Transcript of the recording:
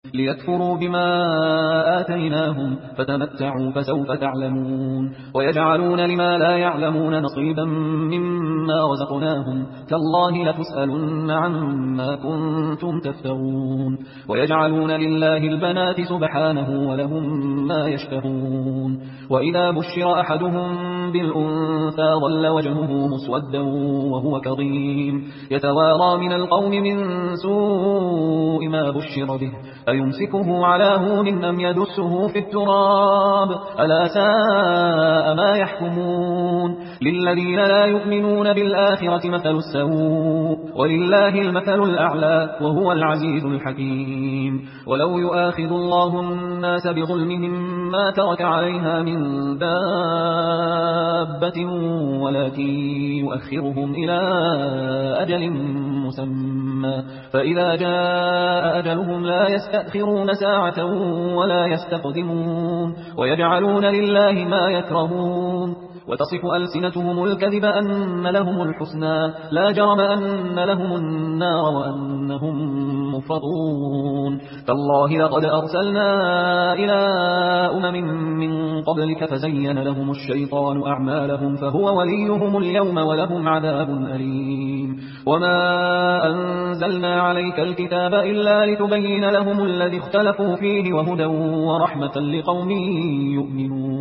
ليكفروا بما آتيناهم فتمتعوا فسوف تعلمون ويجعلون لما لا يعلمون نصيبا مما رزقناهم تالله لتسألن عما كنتم تفترون ويجعلون لله البنات سبحانه ولهم ما يشتهون وإذا بشر أحدهم بالأنثى ظل وجهه مسودا وهو كظيم يتوارى من القوم من سوء ما بشر به أيمسكه على هون أم يدسه في التراب ألا ساء ما يحكمون للذين لا يؤمنون بالآخرة مثل السوء ولله المثل الأعلى وهو العزيز الحكيم ولو يؤاخذ الله الناس بظلمهم ما ترك عليها من دابة ولكن يؤخرهم إلى أجل مسمى فإذا جاء أجلهم لا يستأخرون ساعة ولا يستقدمون ويجعلون لله ما يكرهون وتصف ألسنتهم الكذب أن لهم الحسنى لا جرم أن لهم النار وأنهم مفرطون تالله لقد أرسلنا إلى من قبلك فزين لهم الشيطان أعمالهم فهو وليهم اليوم ولهم عذاب أليم وما أنزلنا عليك الكتاب إلا لتبين لهم الذي اختلفوا فيه وهدى ورحمة لقوم يؤمنون